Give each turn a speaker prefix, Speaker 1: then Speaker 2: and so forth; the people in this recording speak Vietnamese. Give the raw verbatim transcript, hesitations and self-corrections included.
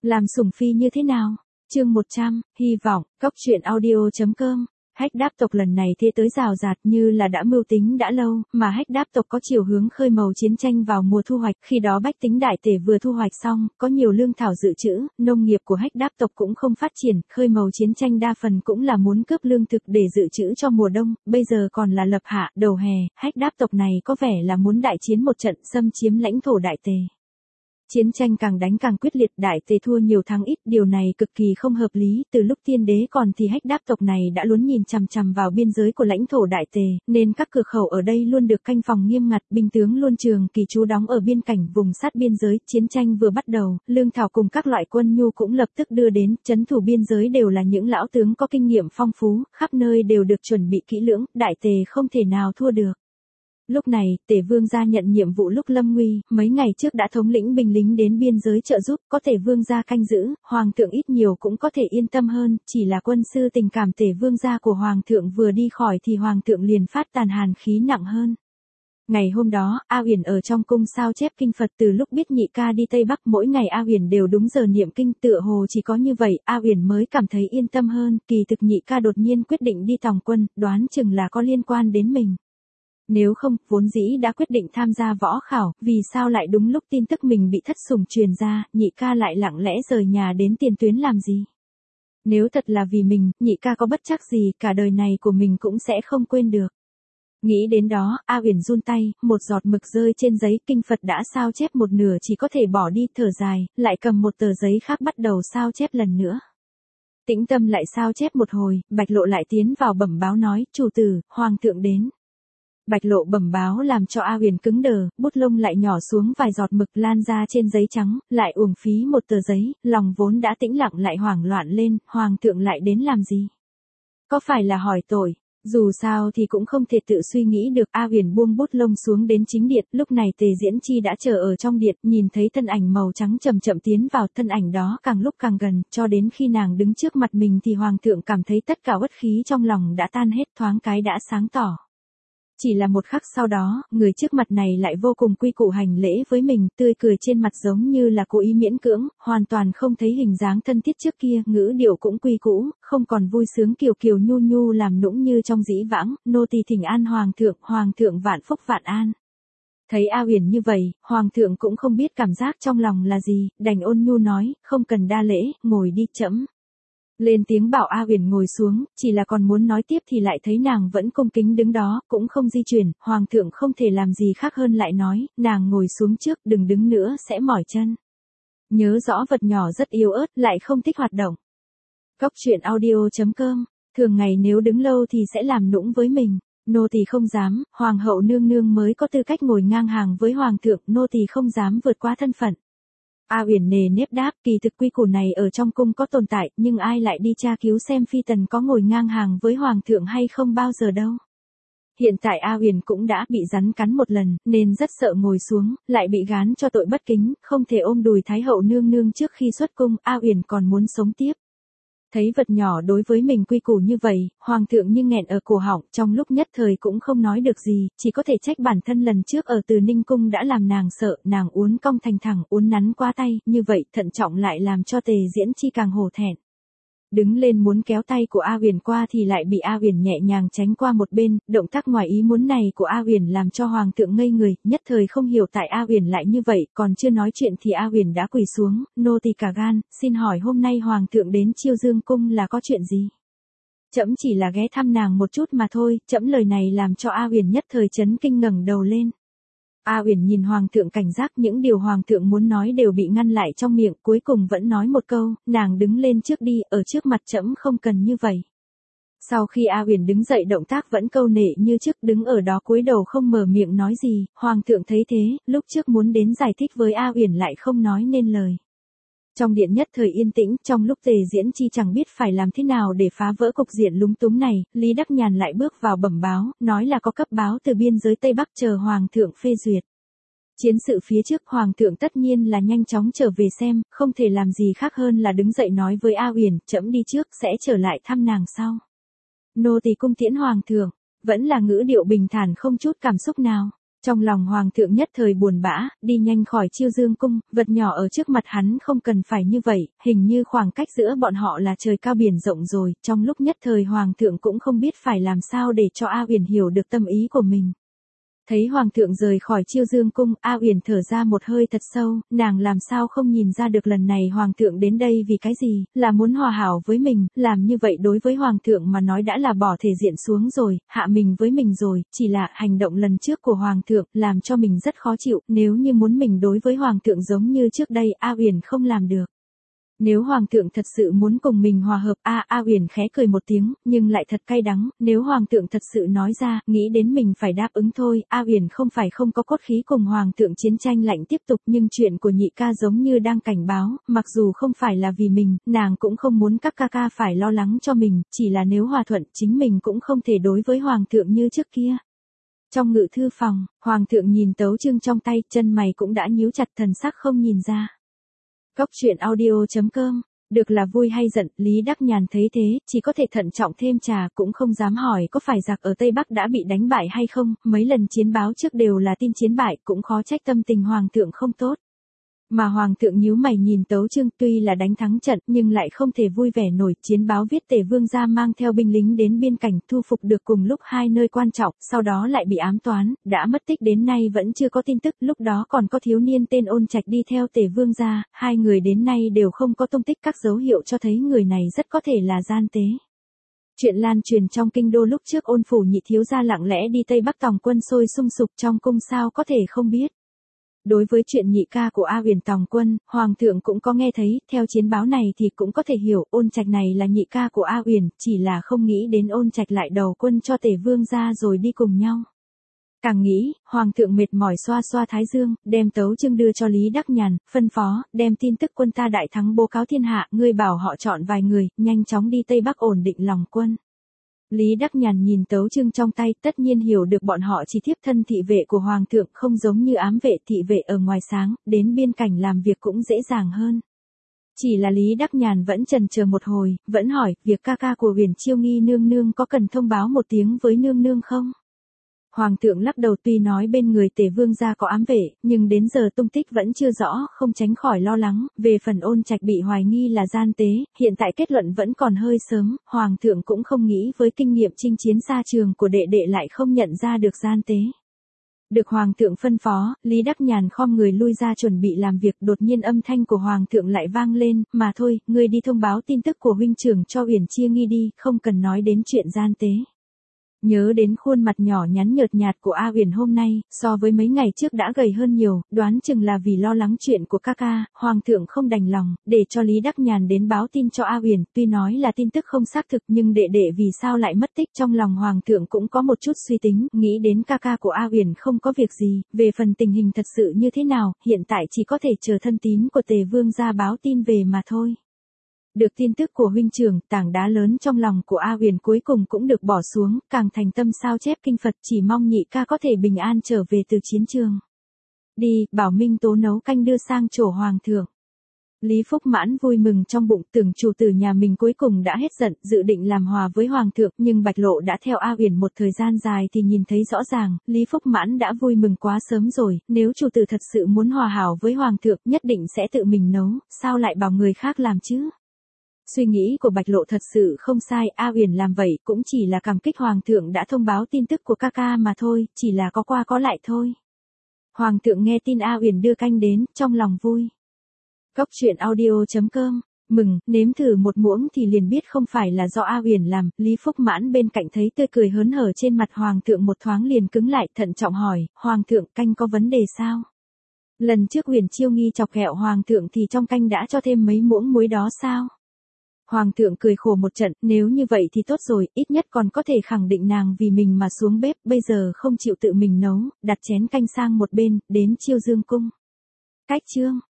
Speaker 1: Làm sủng phi như thế nào? Chương một trăm, hy vọng, cóc truyện audio.com. Hách đáp tộc lần này thế tới rào rạt như là đã mưu tính đã lâu, mà hách đáp tộc có chiều hướng khơi màu chiến tranh vào mùa thu hoạch. Khi đó bách tính đại tể vừa thu hoạch xong, có nhiều lương thảo dự trữ, nông nghiệp của hách đáp tộc cũng không phát triển, khơi màu chiến tranh đa phần cũng là muốn cướp lương thực để dự trữ cho mùa đông, bây giờ còn là lập hạ, đầu hè, hách đáp tộc này có vẻ là muốn đại chiến một trận xâm chiếm lãnh thổ đại tề. Chiến tranh càng đánh càng quyết liệt, đại tề thua nhiều thắng ít, điều này cực kỳ không hợp lý, từ lúc tiên đế còn thì hách đáp tộc này đã luôn nhìn chằm chằm vào biên giới của lãnh thổ đại tề, nên các cửa khẩu ở đây luôn được canh phòng nghiêm ngặt, binh tướng luôn trường kỳ trú đóng ở biên cảnh vùng sát biên giới, chiến tranh vừa bắt đầu, lương thảo cùng các loại quân nhu cũng lập tức đưa đến, trấn thủ biên giới đều là những lão tướng có kinh nghiệm phong phú, khắp nơi đều được chuẩn bị kỹ lưỡng, đại tề không thể nào thua được. Lúc này, Tề Vương gia nhận nhiệm vụ lúc lâm nguy, mấy ngày trước đã thống lĩnh binh lính đến biên giới trợ giúp, có Tề Vương gia canh giữ, Hoàng thượng ít nhiều cũng có thể yên tâm hơn, chỉ là quân sư tình cảm Tề Vương gia của Hoàng thượng vừa đi khỏi thì Hoàng thượng liền phát tàn hàn khí nặng hơn. Ngày hôm đó, A Uyển ở trong cung sao chép kinh Phật, từ lúc biết nhị ca đi Tây Bắc mỗi ngày A Uyển đều đúng giờ niệm kinh, tựa hồ chỉ có như vậy, A Uyển mới cảm thấy yên tâm hơn, kỳ thực nhị ca đột nhiên quyết định đi tòng quân, đoán chừng là có liên quan đến mình. Nếu không, vốn dĩ đã quyết định tham gia võ khảo, vì sao lại đúng lúc tin tức mình bị thất sủng truyền ra, nhị ca lại lặng lẽ rời nhà đến tiền tuyến làm gì? Nếu thật là vì mình, nhị ca có bất trắc gì, cả đời này của mình cũng sẽ không quên được. Nghĩ đến đó, A Uyển run tay, một giọt mực rơi trên giấy, kinh Phật đã sao chép một nửa chỉ có thể bỏ đi, thở dài, lại cầm một tờ giấy khác bắt đầu sao chép lần nữa. Tĩnh tâm lại sao chép một hồi, Bạch Lộ lại tiến vào bẩm báo nói, chủ tử, Hoàng thượng đến. Bạch Lộ bẩm báo làm cho A Uyển cứng đờ, bút lông lại nhỏ xuống vài giọt mực lan ra trên giấy trắng, lại uổng phí một tờ giấy, lòng vốn đã tĩnh lặng lại hoảng loạn lên, Hoàng thượng lại đến làm gì? Có phải là hỏi tội? Dù sao thì cũng không thể tự suy nghĩ được. A Uyển buông bút lông xuống đến chính điện, lúc này Tề Diễn Chi đã chờ ở trong điện, nhìn thấy thân ảnh màu trắng chậm chậm tiến vào, thân ảnh đó càng lúc càng gần, cho đến khi nàng đứng trước mặt mình thì Hoàng thượng cảm thấy tất cả uất khí trong lòng đã tan hết, thoáng cái đã sáng tỏ. Chỉ là một khắc sau đó, người trước mặt này lại vô cùng quy củ hành lễ với mình, tươi cười trên mặt giống như là cố ý miễn cưỡng, hoàn toàn không thấy hình dáng thân thiết trước kia, ngữ điệu cũng quy cũ, không còn vui sướng kiều kiều nhu nhu làm nũng như trong dĩ vãng, nô tỳ thỉnh an Hoàng thượng, Hoàng thượng vạn phúc vạn an. Thấy A Uyển như vậy, Hoàng thượng cũng không biết cảm giác trong lòng là gì, đành ôn nhu nói, không cần đa lễ, ngồi đi trẫm. Lên tiếng bảo A Uyển ngồi xuống, chỉ là còn muốn nói tiếp thì lại thấy nàng vẫn cung kính đứng đó, cũng không di chuyển, Hoàng thượng không thể làm gì khác hơn lại nói, nàng ngồi xuống trước, đừng đứng nữa sẽ mỏi chân. Nhớ rõ vật nhỏ rất yếu ớt, lại không thích hoạt động. Cóc truyện audio.com, thường ngày nếu đứng lâu thì sẽ làm nũng với mình. Nô tỳ không dám, Hoàng hậu nương nương mới có tư cách ngồi ngang hàng với Hoàng thượng, nô tỳ không dám vượt quá thân phận. A Uyển nề nếp đáp, kỳ thực quy củ này ở trong cung có tồn tại, nhưng ai lại đi tra cứu xem phi tần có ngồi ngang hàng với Hoàng thượng hay không bao giờ đâu. Hiện tại A Uyển cũng đã bị rắn cắn một lần, nên rất sợ ngồi xuống, lại bị gán cho tội bất kính, không thể ôm đùi Thái hậu nương nương trước khi xuất cung, A Uyển còn muốn sống tiếp. Thấy vật nhỏ đối với mình quy củ như vậy, Hoàng thượng như nghẹn ở cổ họng, trong lúc nhất thời cũng không nói được gì, chỉ có thể trách bản thân lần trước ở Từ Ninh cung đã làm nàng sợ, nàng uốn cong thành thẳng, uốn nắn qua tay, như vậy thận trọng lại làm cho Tề Diễn Chi càng hổ thẹn. Đứng lên muốn kéo tay của A Uyển qua thì lại bị A Uyển nhẹ nhàng tránh qua một bên, động tác ngoài ý muốn này của A Uyển làm cho Hoàng thượng ngây người, nhất thời không hiểu tại A Uyển lại như vậy, còn chưa nói chuyện thì A Uyển đã quỳ xuống, nô tỳ cả gan, xin hỏi hôm nay Hoàng thượng đến Chiêu Dương cung là có chuyện gì? Trẫm chỉ là ghé thăm nàng một chút mà thôi, trẫm lời này làm cho A Uyển nhất thời chấn kinh ngẩng đầu lên. A Uyển nhìn Hoàng thượng cảnh giác, những điều Hoàng thượng muốn nói đều bị ngăn lại trong miệng, cuối cùng vẫn nói một câu, nàng đứng lên trước đi, ở trước mặt trẫm không cần như vậy. Sau khi A Uyển đứng dậy động tác vẫn câu nệ như trước, đứng ở đó cúi đầu không mở miệng nói gì, Hoàng thượng thấy thế, lúc trước muốn đến giải thích với A Uyển lại không nói nên lời. Trong điện nhất thời yên tĩnh, trong lúc Tề Diễn Chi chẳng biết phải làm thế nào để phá vỡ cục diện lúng túng này, Lý Đắc Nhàn lại bước vào bẩm báo, nói là có cấp báo từ biên giới Tây Bắc chờ Hoàng thượng phê duyệt. Chiến sự phía trước Hoàng thượng tất nhiên là nhanh chóng trở về xem, không thể làm gì khác hơn là đứng dậy nói với A Uyển, trẫm đi trước, sẽ trở lại thăm nàng sau. Nô tỳ cung tiễn Hoàng thượng, vẫn là ngữ điệu bình thản không chút cảm xúc nào. Trong lòng hoàng thượng nhất thời buồn bã, đi nhanh khỏi Chiêu Dương cung, vật nhỏ ở trước mặt hắn không cần phải như vậy, hình như khoảng cách giữa bọn họ là trời cao biển rộng rồi, trong lúc nhất thời hoàng thượng cũng không biết phải làm sao để cho A Uyển hiểu được tâm ý của mình. Thấy hoàng thượng rời khỏi Chiêu Dương cung, A Uyển thở ra một hơi thật sâu, nàng làm sao không nhìn ra được lần này hoàng thượng đến đây vì cái gì, là muốn hòa hảo với mình, làm như vậy đối với hoàng thượng mà nói đã là bỏ thể diện xuống rồi, hạ mình với mình rồi, chỉ là hành động lần trước của hoàng thượng làm cho mình rất khó chịu, nếu như muốn mình đối với hoàng thượng giống như trước đây, A Uyển không làm được. Nếu hoàng thượng thật sự muốn cùng mình hòa hợp, a A Uyển khẽ cười một tiếng, nhưng lại thật cay đắng, nếu hoàng thượng thật sự nói ra, nghĩ đến mình phải đáp ứng thôi, A Uyển không phải không có cốt khí cùng hoàng thượng chiến tranh lạnh tiếp tục, nhưng chuyện của nhị ca giống như đang cảnh báo, mặc dù không phải là vì mình, nàng cũng không muốn các ca ca phải lo lắng cho mình, chỉ là nếu hòa thuận, chính mình cũng không thể đối với hoàng thượng như trước kia. Trong ngự thư phòng, hoàng thượng nhìn tấu chương trong tay, chân mày cũng đã nhíu chặt, thần sắc không nhìn ra. Cốc truyện audio chấm com, được là vui hay giận, Lý Đắc Nhàn thấy thế, chỉ có thể thận trọng thêm trà, cũng không dám hỏi có phải giặc ở Tây Bắc đã bị đánh bại hay không, mấy lần chiến báo trước đều là tin chiến bại, cũng khó trách tâm tình hoàng thượng không tốt. Mà hoàng thượng nhíu mày nhìn tấu chương, tuy là đánh thắng trận nhưng lại không thể vui vẻ nổi, chiến báo viết Tề Vương gia mang theo binh lính đến biên cảnh, thu phục được cùng lúc hai nơi quan trọng, sau đó lại bị ám toán, đã mất tích đến nay vẫn chưa có tin tức, lúc đó còn có thiếu niên tên Ôn Trạch đi theo Tề Vương gia, hai người đến nay đều không có tung tích, các dấu hiệu cho thấy người này rất có thể là gian tế. Chuyện lan truyền trong kinh đô lúc trước Ôn phủ nhị thiếu gia lặng lẽ đi Tây Bắc tòng quân sôi sung sục trong cung sao có thể không biết. Đối với chuyện nhị ca của A Uyển tòng quân, hoàng thượng cũng có nghe thấy, theo chiến báo này thì cũng có thể hiểu, Ôn Trạch này là nhị ca của A Uyển, chỉ là không nghĩ đến Ôn Trạch lại đầu quân cho Tề Vương gia rồi đi cùng nhau. Càng nghĩ, hoàng thượng mệt mỏi xoa xoa thái dương, đem tấu chương đưa cho Lý Đắc Nhàn, phân phó, đem tin tức quân ta đại thắng bố cáo thiên hạ, ngươi bảo họ chọn vài người, nhanh chóng đi Tây Bắc ổn định lòng quân. Lý Đắc Nhàn nhìn tấu chương trong tay, tất nhiên hiểu được bọn họ chỉ thiếp thân thị vệ của hoàng thượng, không giống như ám vệ thị vệ ở ngoài sáng, đến biên cảnh làm việc cũng dễ dàng hơn. Chỉ là Lý Đắc Nhàn vẫn chần chờ một hồi, vẫn hỏi, việc ca ca của Uyển Chiêu Nghi nương nương có cần thông báo một tiếng với nương nương không? Hoàng thượng lắc đầu, tuy nói bên người Tề Vương gia có ám vệ, nhưng đến giờ tung tích vẫn chưa rõ, không tránh khỏi lo lắng, về phần Ôn Trạch bị hoài nghi là gian tế, hiện tại kết luận vẫn còn hơi sớm, Hoàng thượng cũng không nghĩ với kinh nghiệm chinh chiến xa trường của đệ đệ lại không nhận ra được gian tế. Được hoàng thượng phân phó, Lý Đắc Nhàn khom người lui ra chuẩn bị làm việc, đột nhiên âm thanh của hoàng thượng lại vang lên, mà thôi, ngươi đi thông báo tin tức của huynh trưởng cho Uyển Chia Nghi đi, không cần nói đến chuyện gian tế. Nhớ đến khuôn mặt nhỏ nhắn nhợt nhạt của A Uyển hôm nay, so với mấy ngày trước đã gầy hơn nhiều, đoán chừng là vì lo lắng chuyện của ca ca, hoàng thượng không đành lòng, để cho Lý Đắc Nhàn đến báo tin cho A Uyển, tuy nói là tin tức không xác thực nhưng đệ đệ vì sao lại mất tích, trong lòng hoàng thượng cũng có một chút suy tính, nghĩ đến ca ca của A Uyển không có việc gì, về phần tình hình thật sự như thế nào, hiện tại chỉ có thể chờ thân tín của Tề Vương gia báo tin về mà thôi. Được tin tức của huynh trưởng, tảng đá lớn trong lòng của A Uyển cuối cùng cũng được bỏ xuống, càng thành tâm sao chép kinh Phật, chỉ mong nhị ca có thể bình an trở về từ chiến trường. Đi, bảo Minh Tố nấu canh đưa sang chỗ hoàng thượng. Lý Phúc Mãn vui mừng trong bụng, tưởng chủ tử nhà mình cuối cùng đã hết giận, dự định làm hòa với hoàng thượng, nhưng Bạch Lộ đã theo A Uyển một thời gian dài thì nhìn thấy rõ ràng, Lý Phúc Mãn đã vui mừng quá sớm rồi, nếu chủ tử thật sự muốn hòa hảo với hoàng thượng, nhất định sẽ tự mình nấu, sao lại bảo người khác làm chứ? Suy nghĩ của Bạch Lộ thật sự không sai, A Uyển làm vậy cũng chỉ là cảm kích hoàng thượng đã thông báo tin tức của ca ca mà thôi, chỉ là có qua có lại thôi. Hoàng thượng nghe tin A Uyển đưa canh đến, trong lòng vui. Cốc truyện audio chấm com, mừng, nếm thử một muỗng thì liền biết không phải là do A Uyển làm, Lý Phúc Mãn bên cạnh thấy tươi cười hớn hở trên mặt hoàng thượng một thoáng liền cứng lại, thận trọng hỏi, hoàng thượng canh có vấn đề sao? Lần trước Uyển Chiêu Nghi chọc ghẹo hoàng thượng thì trong canh đã cho thêm mấy muỗng muối đó sao? Hoàng thượng cười khổ một trận, nếu như vậy thì tốt rồi, ít nhất còn có thể khẳng định nàng vì mình mà xuống bếp, bây giờ không chịu tự mình nấu, đặt chén canh sang một bên, đến Chiêu Dương cung. Cách chương